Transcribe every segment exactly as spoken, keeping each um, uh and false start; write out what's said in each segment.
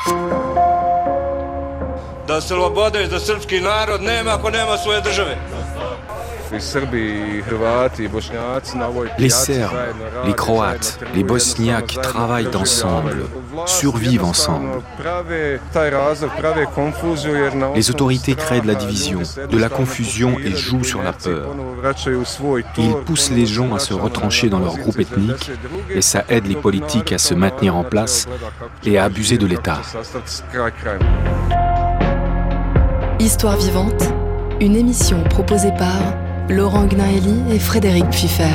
Da slobode za srpski narod nema ako nema svoje države. Les Serbes, les Croates, les Bosniaques travaillent ensemble, survivent ensemble. Les autorités créent de la division, de la confusion et jouent sur la peur. Ils poussent les gens à se retrancher dans leur groupe ethnique et ça aide les politiques à se maintenir en place et à abuser de l'État. Histoire vivante, une émission proposée par Laurent Gnaeli et Frédéric Pfiffer.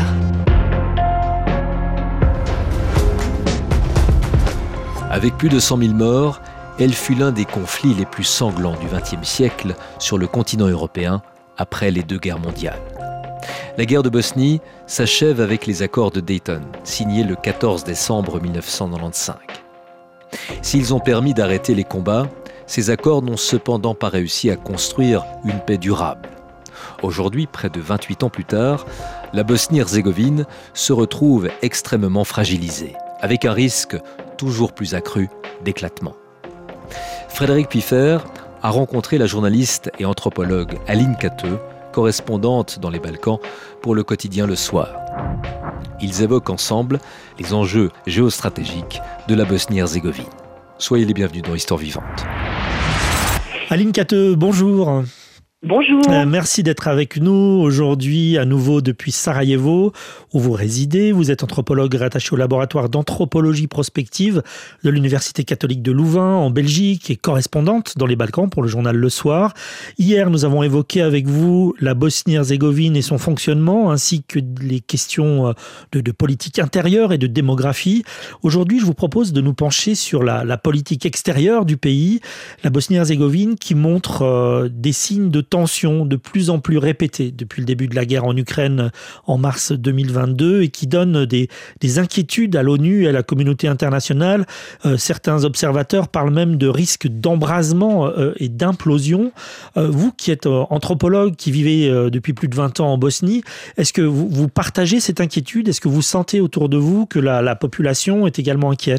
Avec plus de cent mille morts, elle fut l'un des conflits les plus sanglants du vingtième siècle sur le continent européen après les deux guerres mondiales. La guerre de Bosnie s'achève avec les accords de Dayton, signés le quatorze décembre mille neuf cent quatre-vingt-quinze. S'ils ont permis d'arrêter les combats, ces accords n'ont cependant pas réussi à construire une paix durable. Aujourd'hui, près de vingt-huit ans plus tard, la Bosnie-Herzégovine se retrouve extrêmement fragilisée, avec un risque toujours plus accru d'éclatement. Frédéric Pfiffer a rencontré la journaliste et anthropologue Aline Cateux, correspondante dans les Balkans pour le quotidien Le Soir. Ils évoquent ensemble les enjeux géostratégiques de la Bosnie-Herzégovine. Soyez les bienvenus dans Histoire vivante. Aline Cateux, bonjour. Bonjour. Euh, merci d'être avec nous aujourd'hui à nouveau depuis Sarajevo où vous résidez. Vous êtes anthropologue rattaché au laboratoire d'anthropologie prospective de l'Université catholique de Louvain en Belgique et correspondante dans les Balkans pour le journal Le Soir. Hier, nous avons évoqué avec vous la Bosnie-Herzégovine et son fonctionnement ainsi que les questions de, de politique intérieure et de démographie. Aujourd'hui, je vous propose de nous pencher sur la, la politique extérieure du pays, la Bosnie-Herzégovine qui montre euh, des signes de tensions de plus en plus répétées depuis le début de la guerre en Ukraine en mars deux mille vingt-deux et qui donne des, des inquiétudes à l'ONU et à la communauté internationale. Euh, certains observateurs parlent même de risque d'embrasement euh, et d'implosion. Euh, vous qui êtes euh, anthropologue, qui vivez euh, depuis plus de vingt ans en Bosnie, est-ce que vous, vous partagez cette inquiétude ? Est-ce que vous sentez autour de vous que la, la population est également inquiète ?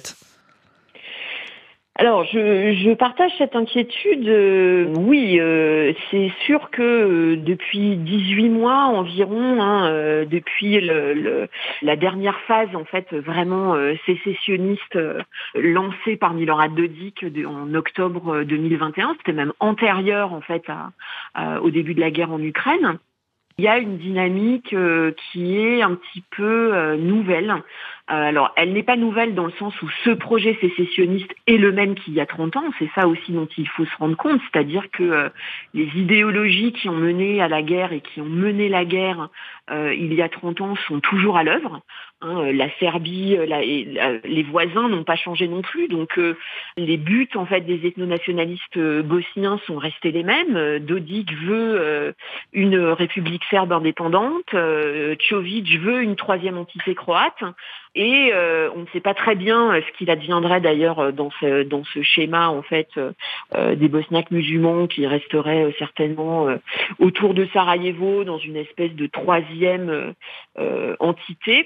Alors, je, je partage cette inquiétude. Euh, oui, euh, c'est sûr que euh, depuis dix-huit mois environ, hein, euh, depuis le, le, la dernière phase en fait vraiment euh, sécessionniste euh, lancée par Milorad Dodik de, en octobre deux mille vingt et un, c'était même antérieur en fait à, à, au début de la guerre en Ukraine. Il y a une dynamique euh, qui est un petit peu euh, nouvelle. Euh, alors, elle n'est pas nouvelle dans le sens où ce projet sécessionniste est le même qu'il y a trente ans. C'est ça aussi dont il faut se rendre compte. C'est-à-dire que euh, les idéologies qui ont mené à la guerre et qui ont mené la guerre euh, il y a trente ans sont toujours à l'œuvre. Hein, la Serbie, la, et, la, les voisins n'ont pas changé non plus. Donc, euh, les buts en fait des ethno-nationalistes bosniens sont restés les mêmes. Dodik veut euh, une république serbe indépendante. Euh, Čović veut une troisième entité croate. Et euh, on ne sait pas très bien ce qu'il adviendrait d'ailleurs dans ce dans ce schéma en fait euh, des Bosniaques musulmans qui resteraient euh, certainement euh, autour de Sarajevo dans une espèce de troisième euh, entité.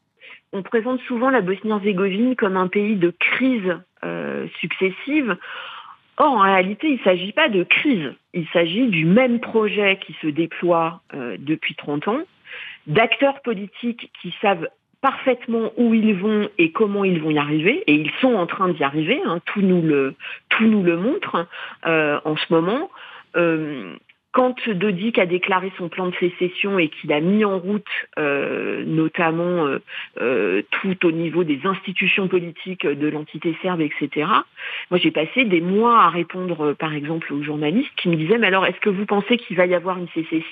On présente souvent la Bosnie-Herzégovine comme un pays de crises euh, successives. Or, en réalité, il ne s'agit pas de crise. Il s'agit du même projet qui se déploie euh, depuis trente ans, d'acteurs politiques qui savent parfaitement où ils vont et comment ils vont y arriver, et ils sont en train d'y arriver, hein, tout nous le, tout nous le montre euh, en ce moment. Euh, Quand Dodik a déclaré son plan de sécession et qu'il a mis en route euh, notamment euh, euh, tout au niveau des institutions politiques de l'entité serbe, et cetera, moi j'ai passé des mois à répondre par exemple aux journalistes qui me disaient « Mais alors, est-ce que vous pensez qu'il va y avoir une sécession ?»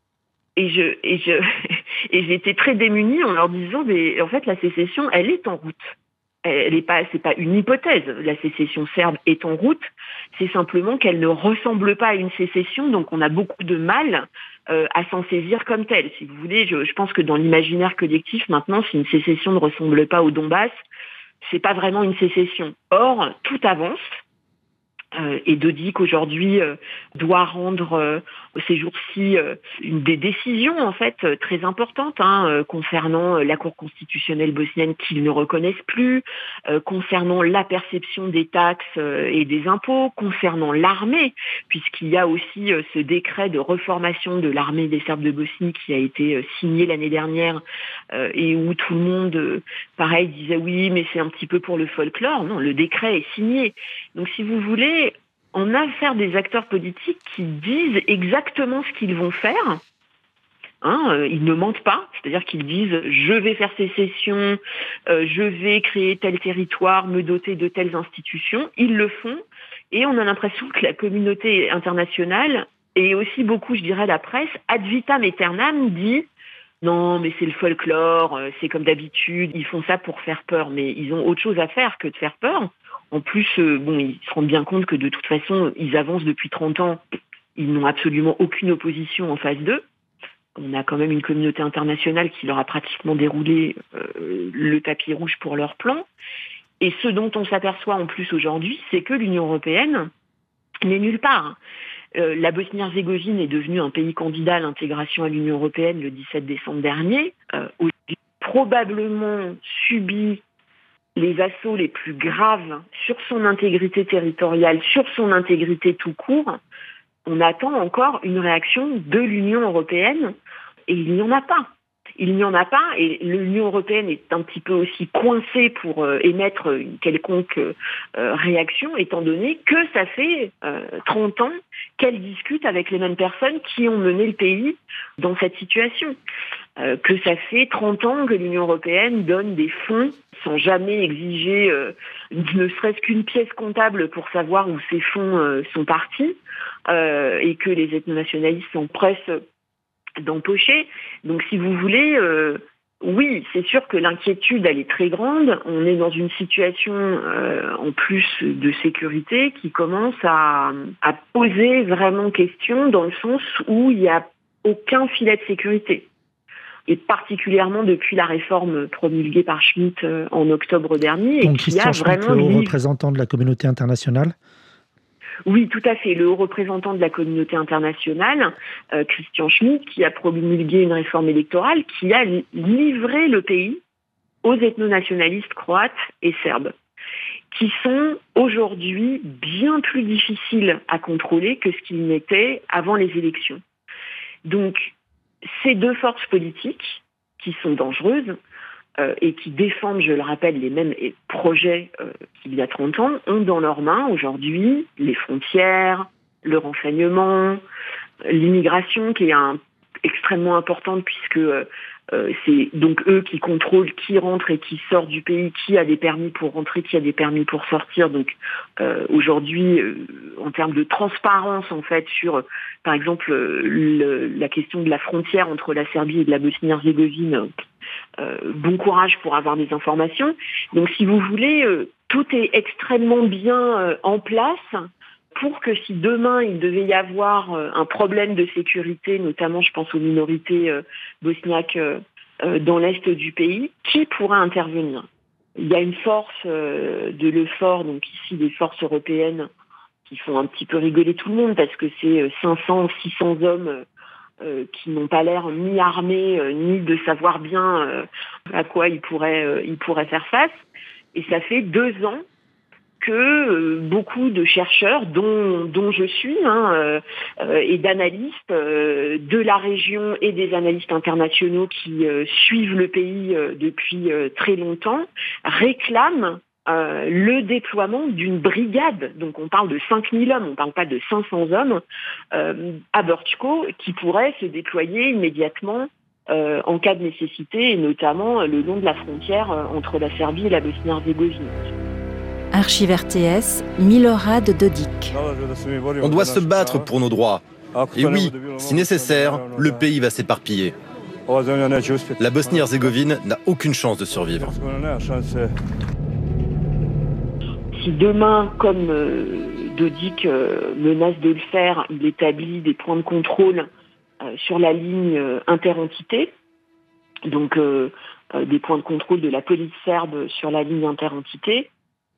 Et je et je et j'étais très démunie en leur disant mais en fait la sécession elle est en route. Elle est pas c'est pas une hypothèse. La sécession serbe est en route. C'est simplement qu'elle ne ressemble pas à une sécession, donc on a beaucoup de mal euh, à s'en saisir comme telle. Si vous voulez, je, je pense que dans l'imaginaire collectif maintenant, si une sécession ne ressemble pas au Donbass, c'est pas vraiment une sécession. Or tout avance. Euh, et Dodik aujourd'hui euh, doit rendre euh, ces jours-ci euh, une des décisions en fait euh, très importantes hein, euh, concernant euh, la Cour constitutionnelle bosnienne qu'ils ne reconnaissent plus, euh, concernant la perception des taxes euh, et des impôts, concernant l'armée, puisqu'il y a aussi euh, ce décret de reformation de l'armée des Serbes de Bosnie qui a été euh, signé l'année dernière euh, et où tout le monde, euh, pareil, disait oui, mais c'est un petit peu pour le folklore. Non, le décret est signé. Donc si vous voulez, on a affaire des acteurs politiques qui disent exactement ce qu'ils vont faire. Hein, euh, ils ne mentent pas, c'est-à-dire qu'ils disent « je vais faire sécession, euh, je vais créer tel territoire, me doter de telles institutions ». Ils le font et on a l'impression que la communauté internationale et aussi beaucoup, je dirais, la presse, ad vitam aeternam dit « non, mais c'est le folklore, c'est comme d'habitude, ils font ça pour faire peur ». Mais ils ont autre chose à faire que de faire peur. En plus, euh, bon, ils se rendent bien compte que de toute façon, ils avancent depuis trente ans. Ils n'ont absolument aucune opposition en face d'eux. On a quand même une communauté internationale qui leur a pratiquement déroulé euh, le tapis rouge pour leur plan. Et ce dont on s'aperçoit en plus aujourd'hui, c'est que l'Union européenne n'est nulle part. Euh, la Bosnie-Herzégovine est devenue un pays candidat à l'intégration à l'Union européenne le dix-sept décembre dernier. Euh, a probablement subi les assauts les plus graves sur son intégrité territoriale, sur son intégrité tout court. On attend encore une réaction de l'Union européenne et il n'y en a pas. Il n'y en a pas et l'Union européenne est un petit peu aussi coincée pour euh, émettre une quelconque euh, réaction, étant donné que ça fait euh, trente ans qu'elle discute avec les mêmes personnes qui ont mené le pays dans cette situation. Euh, que ça fait trente ans que l'Union européenne donne des fonds sans jamais exiger euh, ne serait-ce qu'une pièce comptable pour savoir où ces fonds euh, sont partis euh, et que les ethno-nationalistes s'empressent d'empocher. Donc si vous voulez, euh, oui, c'est sûr que l'inquiétude, elle est très grande. On est dans une situation euh, en plus de sécurité qui commence à, à poser vraiment question dans le sens où il n'y a aucun filet de sécurité. Et particulièrement depuis la réforme promulguée par Schmitt en octobre dernier. Donc et qui Christian a Schmitt, vraiment le haut livré... représentant de la communauté internationale. Oui, tout à fait. Le haut représentant de la communauté internationale, euh, Christian Schmitt, qui a promulgué une réforme électorale qui a livré le pays aux ethno-nationalistes croates et serbes, qui sont aujourd'hui bien plus difficiles à contrôler que ce qu'ils n'étaient avant les élections. Donc, ces deux forces politiques, qui sont dangereuses, euh, et qui défendent, je le rappelle, les mêmes projets euh, qu'il y a trente ans, ont dans leurs mains aujourd'hui les frontières, le renseignement, l'immigration, qui est un, extrêmement importante puisque euh, euh, c'est donc eux qui contrôlent qui rentre et qui sort du pays, qui a des permis pour rentrer, qui a des permis pour sortir. Donc euh, aujourd'hui, euh, en termes de transparence, en fait, sur, par exemple, le, la question de la frontière entre la Serbie et de la Bosnie-Herzégovine, euh, bon courage pour avoir des informations. Donc si vous voulez, euh, tout est extrêmement bien euh, en place pour que si demain il devait y avoir euh, un problème de sécurité, notamment je pense aux minorités euh, bosniaques euh, euh, dans l'est du pays, qui pourra intervenir? Il y a une force euh, de l'EUFOR, donc ici des forces européennes, qui font un petit peu rigoler tout le monde parce que c'est cinq cents, six cents hommes euh, qui n'ont pas l'air ni armés, euh, ni de savoir bien euh, à quoi ils pourraient, euh, ils pourraient faire face. Et ça fait deux ans que euh, beaucoup de chercheurs, dont, dont je suis, hein, euh, euh, et d'analystes euh, de la région et des analystes internationaux qui euh, suivent le pays euh, depuis euh, très longtemps, réclament euh, le déploiement d'une brigade. Donc on parle de cinq mille hommes, on ne parle pas de cinq cents hommes, euh, à Brčko, qui pourraient se déployer immédiatement euh, en cas de nécessité, et notamment euh, le long de la frontière euh, entre la Serbie et la Bosnie-Herzégovine. Archive R T S, Milorad Dodik. On doit se battre pour nos droits. Et oui, si nécessaire, le pays va s'éparpiller. La Bosnie-Herzégovine n'a aucune chance de survivre. Si demain, comme euh, Dodik euh, menace de le faire, il établit des points de contrôle euh, sur la ligne euh, interentité, donc euh, euh, des points de contrôle de la police serbe sur la ligne interentité,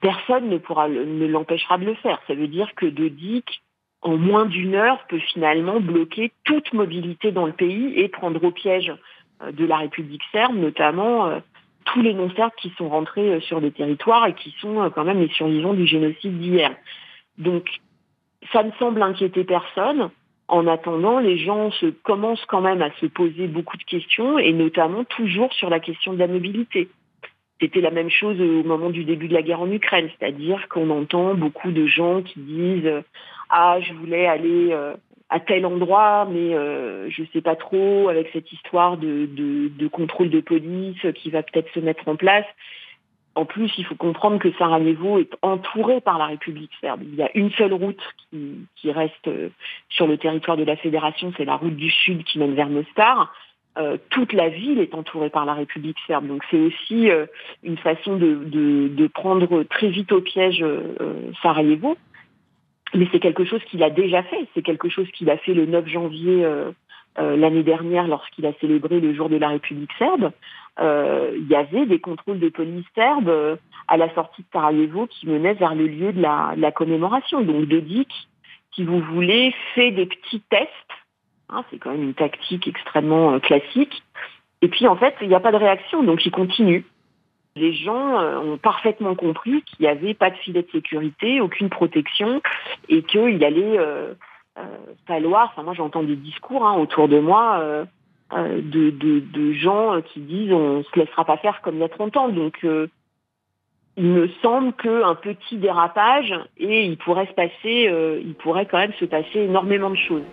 personne ne pourra ne l'empêchera de le faire. Ça veut dire que Dodik, en moins d'une heure, peut finalement bloquer toute mobilité dans le pays et prendre au piège de la République serbe, notamment euh, tous les non-serbes qui sont rentrés sur le territoire et qui sont euh, quand même les survivants du génocide d'hier. Donc, ça ne semble inquiéter personne. En attendant, les gens se, commencent quand même à se poser beaucoup de questions, et notamment toujours sur la question de la mobilité. C'était la même chose au moment du début de la guerre en Ukraine, c'est-à-dire qu'on entend beaucoup de gens qui disent « Ah, je voulais aller euh, à tel endroit, mais euh, je ne sais pas trop, avec cette histoire de, de, de contrôle de police qui va peut-être se mettre en place ». En plus, il faut comprendre que Sarajevo est entouré par la République serbe. Il y a une seule route qui, qui reste sur le territoire de la Fédération, c'est la route du Sud qui mène vers Mostar. Euh, toute la ville est entourée par la République serbe. Donc c'est aussi euh, une façon de, de, de prendre très vite au piège euh, Sarajevo. Mais c'est quelque chose qu'il a déjà fait. C'est quelque chose qu'il a fait le neuf janvier euh, euh, l'année dernière lorsqu'il a célébré le jour de la République serbe. Euh, il y avait des contrôles de police serbe euh, à la sortie de Sarajevo qui menaient vers le lieu de la, de la commémoration. Donc Dodik, si vous voulez, fait des petits tests. Hein, c'est quand même une tactique extrêmement euh, classique. Et puis en fait, il n'y a pas de réaction, donc il continue. Les gens euh, ont parfaitement compris qu'il n'y avait pas de filet de sécurité, aucune protection, et qu'il allait euh, euh, falloir... Enfin, moi j'entends des discours hein, autour de moi... Euh, De, de, de gens qui disent on ne se laissera pas faire comme il y a trente ans. Donc, euh, il me semble qu'un petit dérapage et il pourrait se passer, euh, il pourrait quand même se passer énormément de choses.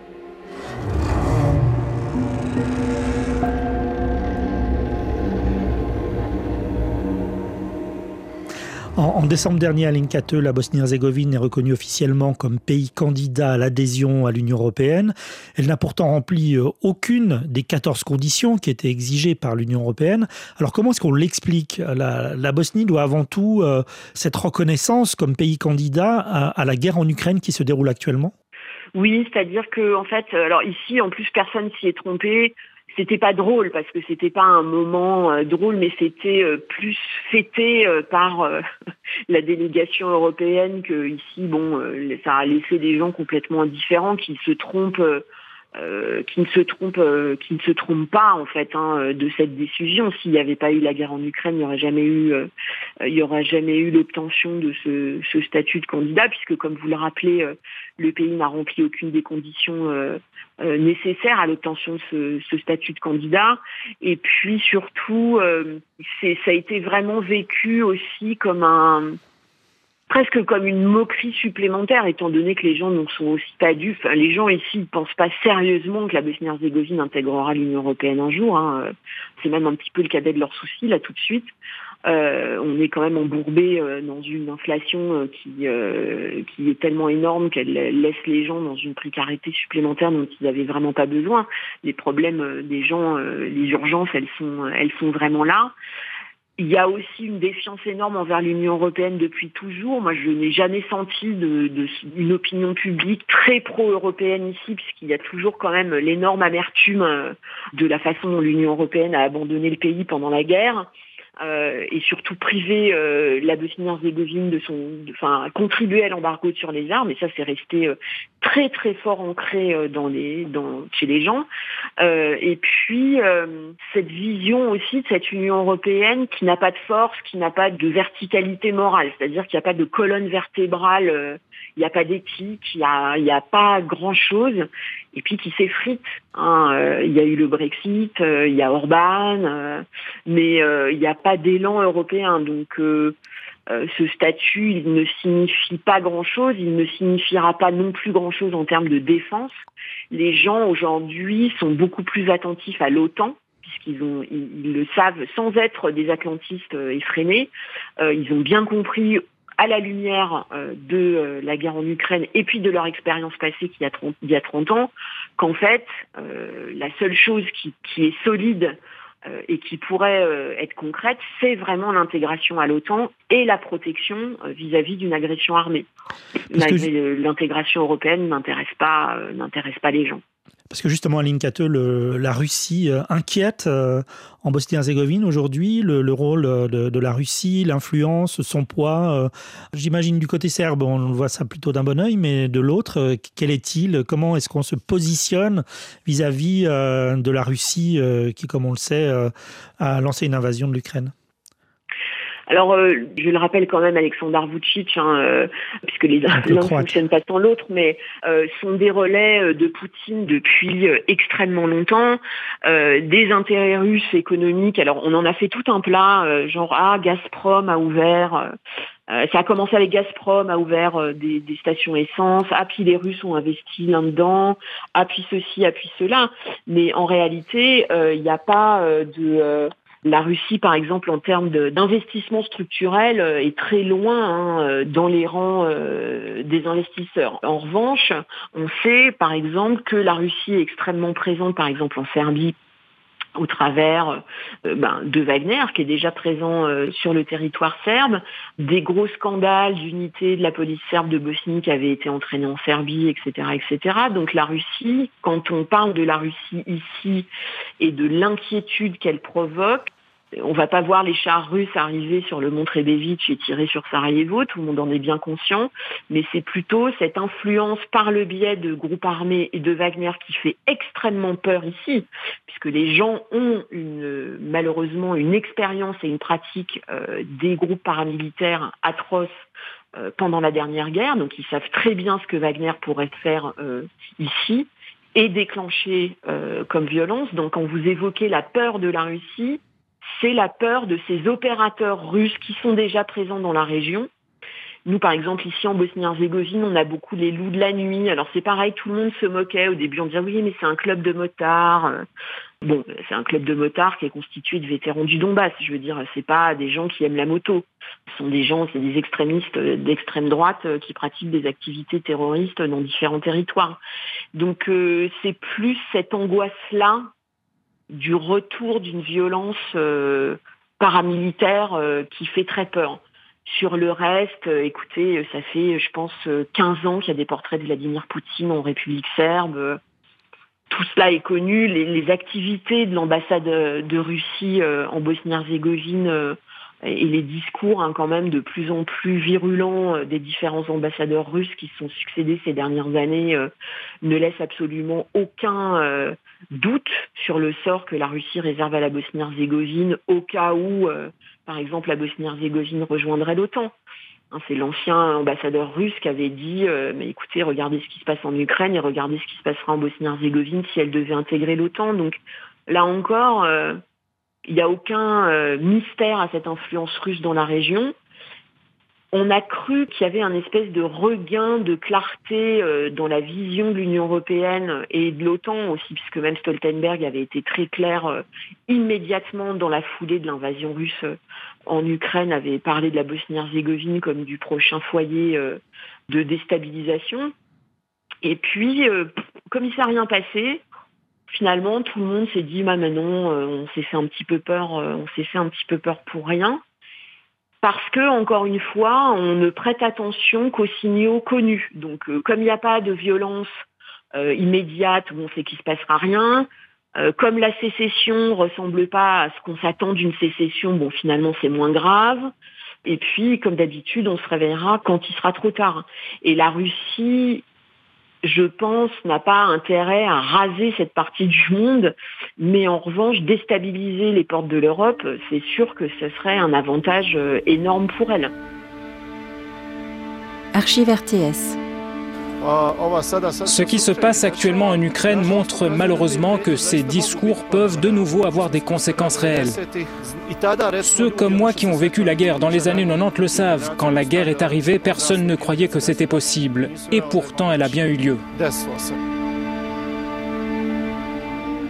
En, en décembre dernier, à Linkate, la Bosnie-Herzégovine est reconnue officiellement comme pays candidat à l'adhésion à l'Union européenne. Elle n'a pourtant rempli aucune des quatorze conditions qui étaient exigées par l'Union européenne. Alors comment est-ce qu'on l'explique ? la, la Bosnie doit avant tout euh, cette reconnaissance comme pays candidat à, à la guerre en Ukraine qui se déroule actuellement ? Oui, c'est-à-dire que en fait, alors ici, en plus, personne s'y est trompé. C'était pas drôle parce que c'était pas un moment euh, drôle, mais c'était euh, plus fêté euh, par euh, la délégation européenne que ici, bon, euh, ça a laissé des gens complètement indifférents qui se trompent, euh, euh, qui ne se trompent, euh, qui ne se trompent pas en fait hein, de cette décision. S'il n'y avait pas eu la guerre en Ukraine, il n'y aurait jamais eu, euh, il y aurait jamais eu l'obtention de ce, ce statut de candidat, puisque comme vous le rappelez, euh, le pays n'a rempli aucune des conditions euh, euh, nécessaires à l'obtention de ce, ce statut de candidat. Et puis surtout, euh, c'est, ça a été vraiment vécu aussi comme un, presque comme une moquerie supplémentaire, étant donné que les gens n'en sont aussi pas dupes. Enfin, les gens ici ne pensent pas sérieusement que la Bosnie-Herzégovine intégrera l'Union européenne un jour. Hein. C'est même un petit peu le cadet de leurs soucis, là, tout de suite. Euh, on est quand même embourbé euh, dans une inflation euh, qui, euh, qui est tellement énorme qu'elle laisse les gens dans une précarité supplémentaire dont ils n'avaient vraiment pas besoin. Les problèmes euh, des gens, euh, les urgences, elles sont, elles sont vraiment là. Il y a aussi une défiance énorme envers l'Union européenne depuis toujours. Moi, je n'ai jamais senti de, de, une opinion publique très pro-européenne ici, puisqu'il y a toujours quand même l'énorme amertume de la façon dont l'Union européenne a abandonné le pays pendant la guerre. Euh, et surtout priver euh, la Bosnie-Herzégovine de son, enfin contribuer à l'embargo sur les armes, et ça c'est resté euh, très très fort ancré euh, dans les, dans chez les gens. Euh, et puis euh, cette vision aussi de cette Union européenne qui n'a pas de force, qui n'a pas de verticalité morale, c'est-à-dire qu'il n'y a pas de colonne vertébrale, euh, il n'y a pas d'éthique, il n'y a, il n'y a pas grand-chose, et puis qui s'effrite. Hein. Euh, il y a eu le Brexit, euh, il y a Orban, euh, mais euh, il n'y a pas d'élan européen. Donc euh, euh, ce statut, il ne signifie pas grand-chose, il ne signifiera pas non plus grand-chose en termes de défense. Les gens aujourd'hui sont beaucoup plus attentifs à l'OTAN, puisqu'ils ont, ils, ils le savent sans être des atlantistes euh, effrénés. Euh, ils ont bien compris, à la lumière euh, de euh, la guerre en Ukraine et puis de leur expérience passée qui a trente, il y a trente ans, qu'en fait, euh, la seule chose qui, qui est solide euh, et qui pourrait euh, être concrète, c'est vraiment l'intégration à l'OTAN et la protection euh, vis-à-vis d'une agression armée. Parce que je... L'intégration européenne n'intéresse pas, euh, n'intéresse pas les gens. Parce que justement, Aline Cateux, le, la Russie euh, inquiète euh, en Bosnie-Herzégovine aujourd'hui, le, le rôle de, de la Russie, l'influence, son poids. Euh, j'imagine du côté serbe, on voit ça plutôt d'un bon œil, mais de l'autre, euh, quel est-il ? Comment est-ce qu'on se positionne vis-à-vis euh, de la Russie euh, qui, comme on le sait, euh, a lancé une invasion de l'Ukraine ? Alors, euh, je le rappelle quand même, Alexandar Vučić, hein, euh, puisque les l'un ne fonctionne pas sans l'autre, mais euh, sont des relais de Poutine depuis euh, extrêmement longtemps, euh, des intérêts russes économiques. Alors, on en a fait tout un plat, euh, genre ah, Gazprom a ouvert. Euh, ça a commencé avec Gazprom, a ouvert euh, des, des stations essence. Ah, puis les Russes ont investi là-dedans. Ah, puis ceci, ah, puis cela. Mais en réalité, il euh, n'y a pas euh, de euh, La Russie, par exemple, en termes de, d'investissement structurel, euh, est très loin hein, dans les rangs euh, des investisseurs. En revanche, on sait, par exemple, que la Russie est extrêmement présente, par exemple, en Serbie, au travers euh, ben, de Wagner, qui est déjà présent euh, sur le territoire serbe, des gros scandales d'unité de la police serbe de Bosnie qui avaient été entraînés en Serbie, et cetera, et cetera. Donc la Russie, quand on parle de la Russie ici et de l'inquiétude qu'elle provoque, on va pas voir les chars russes arriver sur le mont Trebević et tirer sur Sarajevo, tout le monde en est bien conscient, mais c'est plutôt cette influence par le biais de groupes armés et de Wagner qui fait extrêmement peur ici, puisque les gens ont une, malheureusement une expérience et une pratique euh, des groupes paramilitaires atroces euh, pendant la dernière guerre, donc ils savent très bien ce que Wagner pourrait faire euh, ici et déclencher euh, comme violence. Donc quand vous évoquez la peur de la Russie, c'est la peur de ces opérateurs russes qui sont déjà présents dans la région. Nous, par exemple, ici en Bosnie-Herzégovine, on a beaucoup les loups de la nuit. Alors c'est pareil, tout le monde se moquait au début en disant oui, mais c'est un club de motards. Bon, c'est un club de motards qui est constitué de vétérans du Donbass. Je veux dire, c'est pas des gens qui aiment la moto. Ce sont des gens, c'est des extrémistes d'extrême droite qui pratiquent des activités terroristes dans différents territoires. Donc euh, c'est plus cette angoisse-là du retour d'une violence euh, paramilitaire euh, qui fait très peur. Sur le reste, euh, écoutez, ça fait, je pense, quinze ans qu'il y a des portraits de Vladimir Poutine en République serbe. Tout cela est connu. Les, les activités de l'ambassade de Russie euh, en Bosnie-Herzégovine euh, et les discours hein, quand même de plus en plus virulents euh, des différents ambassadeurs russes qui se sont succédés ces dernières années euh, ne laissent absolument aucun euh, doute sur le sort que la Russie réserve à la Bosnie-Herzégovine au cas où, euh, par exemple, la Bosnie-Herzégovine rejoindrait l'OTAN. Hein, c'est l'ancien ambassadeur russe qui avait dit euh, « mais écoutez, regardez ce qui se passe en Ukraine et regardez ce qui se passera en Bosnie-Herzégovine si elle devait intégrer l'OTAN ». Donc là encore, euh, il n'y a aucun euh, mystère à cette influence russe dans la région. On a cru qu'il y avait un espèce de regain de clarté euh, dans la vision de l'Union européenne et de l'OTAN aussi, puisque même Stoltenberg avait été très clair euh, immédiatement dans la foulée de l'invasion russe euh, en Ukraine, avait parlé de la Bosnie-Herzégovine comme du prochain foyer euh, de déstabilisation. Et puis, euh, comme il ne s'est rien passé, finalement, tout le monde s'est dit, bah, maintenant, euh, on s'est fait un petit peu peur, euh, on s'est fait un petit peu peur pour rien. Parce que, encore une fois, on ne prête attention qu'aux signaux connus. Donc, euh, comme il n'y a pas de violence euh, immédiate où on sait qu'il ne se passera rien, euh, comme la sécession ne ressemble pas à ce qu'on s'attend d'une sécession, bon, finalement, c'est moins grave. Et puis, comme d'habitude, on se réveillera quand il sera trop tard. Et la Russie, je pense, n'a pas intérêt à raser cette partie du monde, mais en revanche, déstabiliser les portes de l'Europe, c'est sûr que ce serait un avantage énorme pour elle. Archives R T S. Ce qui se passe actuellement en Ukraine montre malheureusement que ces discours peuvent de nouveau avoir des conséquences réelles. Ceux comme moi qui ont vécu la guerre dans les années quatre-vingt-dix le savent. Quand la guerre est arrivée, personne ne croyait que c'était possible. Et pourtant, elle a bien eu lieu.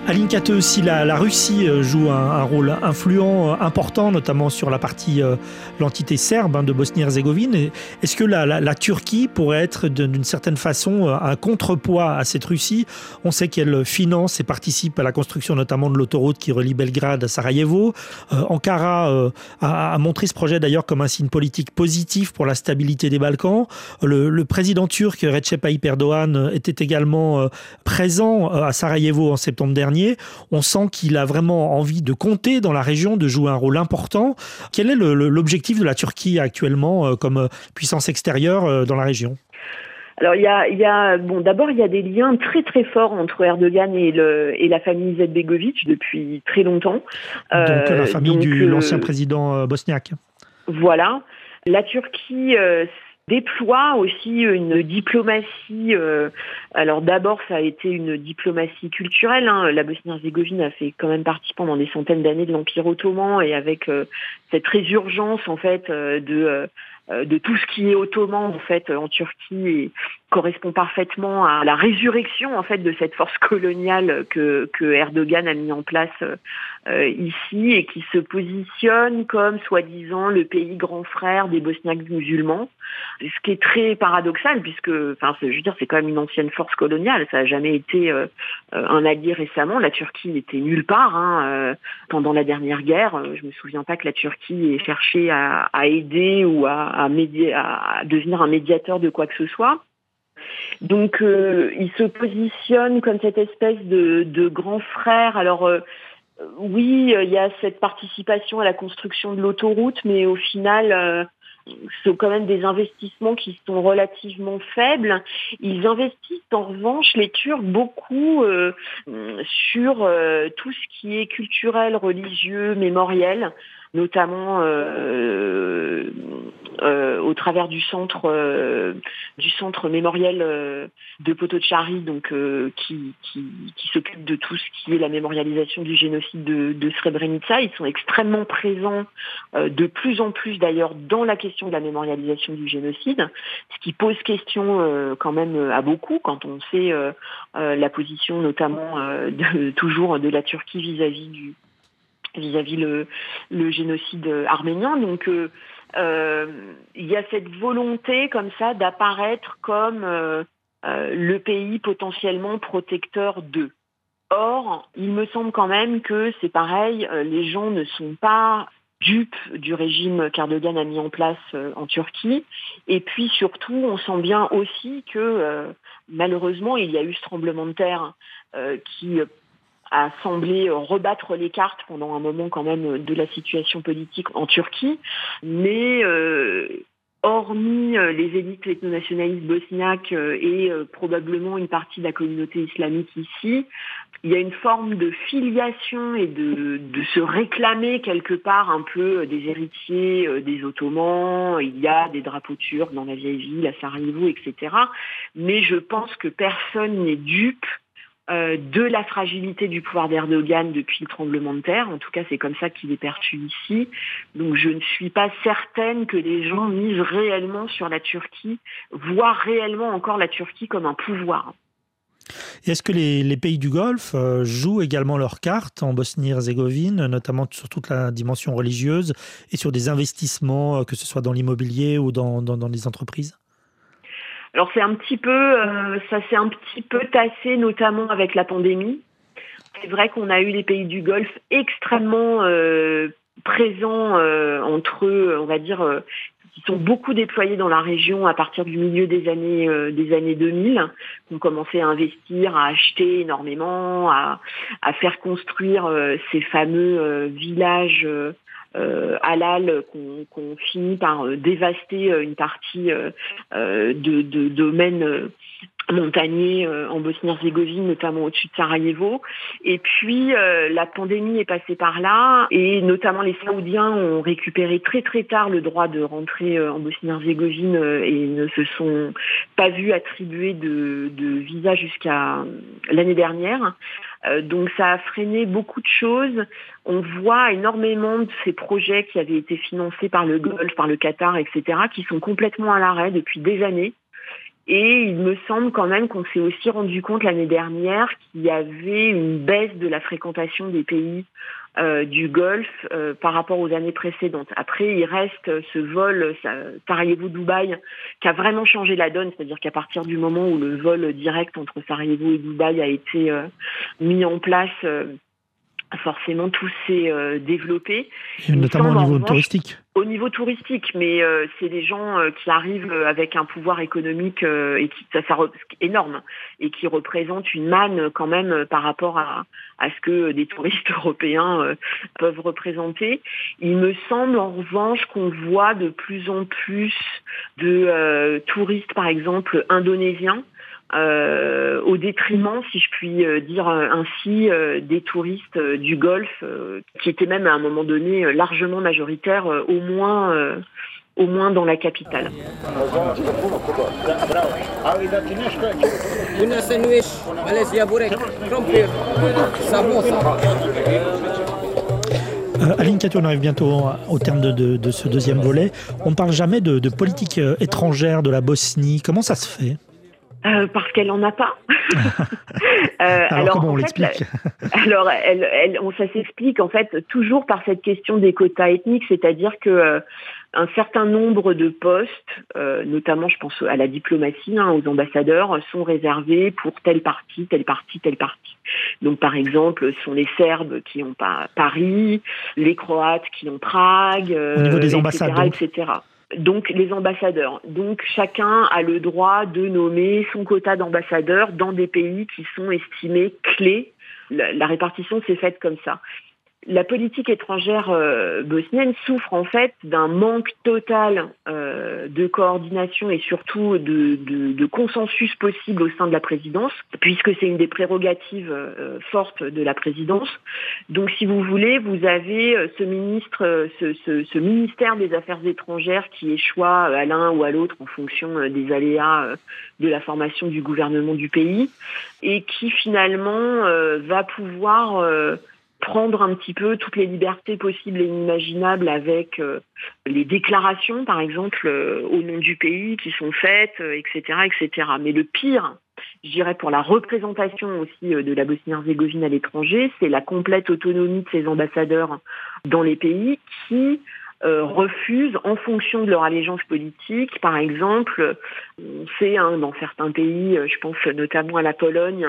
Aline Cateux, si la, la Russie joue un, un rôle influent, important, notamment sur la partie, euh, l'entité serbe hein, de Bosnie-Herzégovine, est-ce que la, la, la Turquie pourrait être d'une certaine façon un contrepoids à cette Russie? On sait qu'elle finance et participe à la construction notamment de l'autoroute qui relie Belgrade à Sarajevo. Euh, Ankara euh, a, a montré ce projet d'ailleurs comme un signe politique positif pour la stabilité des Balkans. Le, le président turc Recep Tayyip Erdogan était également euh, présent à Sarajevo en septembre dernier. On sent qu'il a vraiment envie de compter dans la région, de jouer un rôle important. Quel est le, le, l'objectif de la Turquie actuellement euh, comme puissance extérieure euh, dans la région ? Alors il y a, il y a bon d'abord il y a des liens très très forts entre Erdogan et le et la famille Izetbegovic depuis très longtemps. Donc euh, la famille donc, de euh, l'ancien président euh, bosniaque. Voilà, la Turquie euh, déploie aussi une diplomatie. Euh, alors d'abord, ça a été une diplomatie culturelle. Hein. La Bosnie-Herzégovine a fait quand même partie pendant des centaines d'années de l'Empire ottoman et avec euh, cette résurgence en fait euh, de euh, de tout ce qui est ottoman en fait en Turquie et correspond parfaitement à la résurrection en fait de cette force coloniale que que Erdogan a mis en place euh, ici et qui se positionne comme soi-disant le pays grand frère des Bosniaques musulmans, ce qui est très paradoxal puisque enfin je veux dire c'est quand même une ancienne force coloniale, ça a jamais été euh, un allié récemment, la Turquie n'était nulle part hein, euh, pendant la dernière guerre, je me souviens pas que la Turquie ait cherché à, à aider ou à, à, médier, à devenir un médiateur de quoi que ce soit. Donc, euh, il se positionne comme cette espèce de, de grand frère. Alors, euh, oui, il y a cette participation à la construction de l'autoroute, mais au final, euh, ce sont quand même des investissements qui sont relativement faibles. Ils investissent en revanche, les Turcs, beaucoup euh, sur euh, tout ce qui est culturel, religieux, mémoriel, notamment euh, euh, au travers du centre euh, du centre mémoriel euh, de Potocari, donc euh, qui, qui qui s'occupe de tout ce qui est la mémorialisation du génocide de, de Srebrenica. Ils sont extrêmement présents, euh, de plus en plus d'ailleurs, dans la question de la mémorialisation du génocide, ce qui pose question euh, quand même à beaucoup quand on sait euh, euh, la position notamment euh, de, toujours de la Turquie vis-à-vis du vis-à-vis le, le génocide arménien. Donc, euh, euh, il y a cette volonté comme ça d'apparaître comme euh, euh, le pays potentiellement protecteur d'eux. Or, il me semble quand même que c'est pareil, euh, les gens ne sont pas dupes du régime qu'Erdogan a mis en place euh, en Turquie. Et puis surtout, on sent bien aussi que euh, malheureusement, il y a eu ce tremblement de terre euh, qui a semblé rebattre les cartes pendant un moment quand même de la situation politique en Turquie. Mais euh, hormis les élites ethno-nationalistes bosniaques et euh, probablement une partie de la communauté islamique ici, il y a une forme de filiation et de, de se réclamer quelque part un peu des héritiers euh, des Ottomans. Il y a des drapeaux turcs dans la vieille ville, à Sarajevo, et cetera. Mais je pense que personne n'est dupe Euh, de la fragilité du pouvoir d'Erdogan depuis le tremblement de terre. En tout cas, c'est comme ça qu'il est perçu ici. Donc, je ne suis pas certaine que les gens misent réellement sur la Turquie, voient réellement encore la Turquie comme un pouvoir. Et est-ce que les, les pays du Golfe euh, jouent également leurs cartes en Bosnie-Herzégovine, notamment sur toute la dimension religieuse et sur des investissements, euh, que ce soit dans l'immobilier ou dans, dans, dans les entreprises ? Alors c'est un petit peu, euh, ça s'est un petit peu tassé, notamment avec la pandémie. C'est vrai qu'on a eu les pays du Golfe extrêmement euh, présents euh, entre eux, on va dire, euh, qui sont beaucoup déployés dans la région à partir du milieu des années euh, des années deux mille, qui ont commencé à investir, à acheter énormément, à, à faire construire euh, ces fameux euh, villages euh, Euh, halal qu'on, qu'on finit par euh, dévaster euh, une partie euh, euh, de, de domaines euh, montagners euh, en Bosnie-Herzégovine, notamment au-dessus de Sarajevo. Et puis euh, la pandémie est passée par là et notamment les Saoudiens ont récupéré très très tard le droit de rentrer euh, en Bosnie-Herzégovine euh, et ne se sont pas vus attribuer de, de visa jusqu'à l'année dernière. Euh, donc ça a freiné beaucoup de choses. On voit énormément de ces projets qui avaient été financés par le Golfe, par le Qatar, et cetera, qui sont complètement à l'arrêt depuis des années. Et il me semble quand même qu'on s'est aussi rendu compte l'année dernière qu'il y avait une baisse de la fréquentation des pays euh, du Golfe euh, par rapport aux années précédentes. Après, il reste ce vol Sarajevo-Dubaï qui a vraiment changé la donne, c'est-à-dire qu'à partir du moment où le vol direct entre Sarajevo et Dubaï a été euh, mis en place, euh, forcément tout s'est euh, développé. Et notamment au niveau revanche, touristique. Au niveau touristique, mais euh, c'est des gens euh, qui arrivent avec un pouvoir économique euh, et qui ça, ça énorme et qui représentent une manne quand même euh, par rapport à, à ce que des touristes européens euh, peuvent représenter. Il me semble en revanche qu'on voit de plus en plus de euh, touristes, par exemple indonésiens, Euh, au détriment, si je puis dire ainsi, euh, des touristes euh, du Golfe, euh, qui étaient même à un moment donné euh, largement majoritaires, euh, au moins, euh, au moins dans la capitale. Euh, Aline Cateux, on arrive bientôt au terme de, de, de ce deuxième volet. On ne parle jamais de, de politique étrangère de la Bosnie. Comment ça se fait ? Euh, parce qu'elle n'en a pas. euh, alors, alors comment on fait, l'explique la, Alors, elle, elle, on, ça s'explique en fait toujours par cette question des quotas ethniques, c'est-à-dire que euh, un certain nombre de postes, euh, notamment je pense à la diplomatie, hein, aux ambassadeurs, sont réservés pour telle partie, telle partie, telle partie. Donc par exemple, ce sont les Serbes qui ont pas Paris, les Croates qui ont Prague, euh, au niveau des ambassades, et cetera Donc les ambassadeurs. Donc chacun a le droit de nommer son quota d'ambassadeurs dans des pays qui sont estimés clés. La, la répartition s'est faite comme ça. La politique étrangère euh, bosnienne souffre en fait d'un manque total euh, de coordination et surtout de, de, de consensus possible au sein de la présidence, puisque c'est une des prérogatives euh, fortes de la présidence. Donc, si vous voulez, vous avez ce ministre, ce, ce, ce ministère des Affaires étrangères qui échoit à l'un ou à l'autre en fonction des aléas de la formation du gouvernement du pays, et qui finalement euh, va pouvoir euh, prendre un petit peu toutes les libertés possibles et inimaginables avec euh, les déclarations, par exemple, euh, au nom du pays qui sont faites, euh, et cetera, et cetera. Mais le pire, je dirais, pour la représentation aussi euh, de la Bosnie-Herzégovine à l'étranger, c'est la complète autonomie de ses ambassadeurs dans les pays qui euh, refusent, en fonction de leur allégeance politique, par exemple, on sait, hein, dans certains pays, je pense notamment à la Pologne,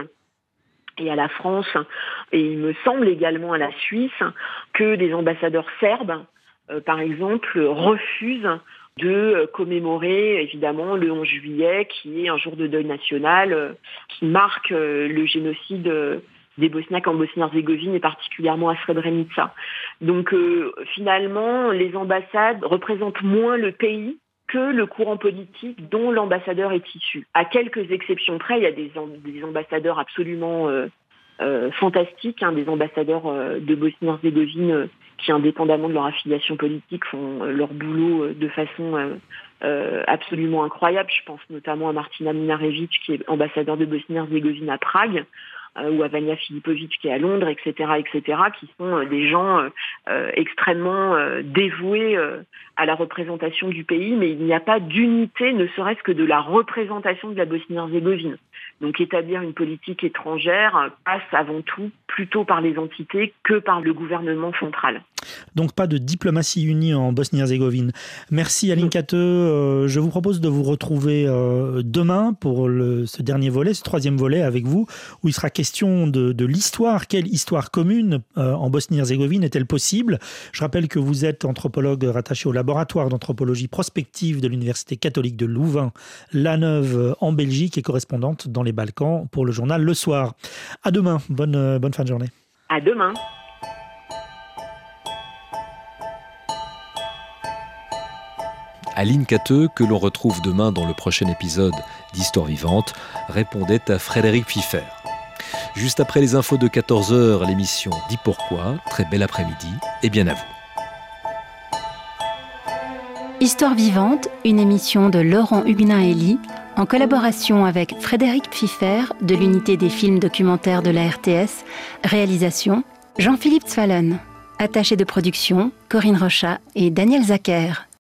et à la France, et il me semble également à la Suisse, que des ambassadeurs serbes, euh, par exemple, refusent de commémorer, évidemment, le onze juillet, qui est un jour de deuil national, euh, qui marque euh, le génocide euh, des Bosniaques en Bosnie-Herzégovine, et particulièrement à Srebrenica. Donc, euh, finalement, les ambassades représentent moins le pays que le courant politique dont l'ambassadeur est issu. À quelques exceptions près, il y a des, des ambassadeurs absolument euh, euh, fantastiques, hein, des ambassadeurs euh, de Bosnie-Herzégovine euh, qui, indépendamment de leur affiliation politique, font euh, leur boulot euh, de façon euh, euh, absolument incroyable. Je pense notamment à Martina Minarevic, qui est ambassadeur de Bosnie-Herzégovine à Prague, euh, ou à Vania Filipovic, qui est à Londres, et cetera, et cetera, qui sont euh, des gens euh, extrêmement euh, dévoués euh, à la représentation du pays, mais il n'y a pas d'unité, ne serait-ce que de la représentation de la Bosnie-Herzégovine. Donc établir une politique étrangère passe avant tout plutôt par les entités que par le gouvernement central. Donc pas de diplomatie unie en Bosnie-Herzégovine. Merci Aline Cateux. Euh, je vous propose de vous retrouver euh, demain pour le, ce dernier volet, ce troisième volet avec vous, où il sera question de, de l'histoire. Quelle histoire commune euh, en Bosnie-Herzégovine est-elle possible ? Je rappelle que vous êtes anthropologue rattaché au laboratoire d'anthropologie prospective de l'Université catholique de Louvain-la-Neuve en Belgique et correspondante dans les Balkans pour le journal Le Soir. À demain. Bonne, bonne fin de journée. À demain. Aline Cateux, que l'on retrouve demain dans le prochain épisode d'Histoire vivante, répondait à Frédéric Pfiffer. Juste après les infos de quatorze heures, l'émission Dis pourquoi. Très bel après-midi et bien à vous. Histoire vivante, une émission de Laurent Huguenin-Elie, en collaboration avec Frédéric Pfiffer de l'unité des films documentaires de la R T S, réalisation Jean-Philippe Zwallen, attaché de production Corinne Rochat et Daniel Zacher.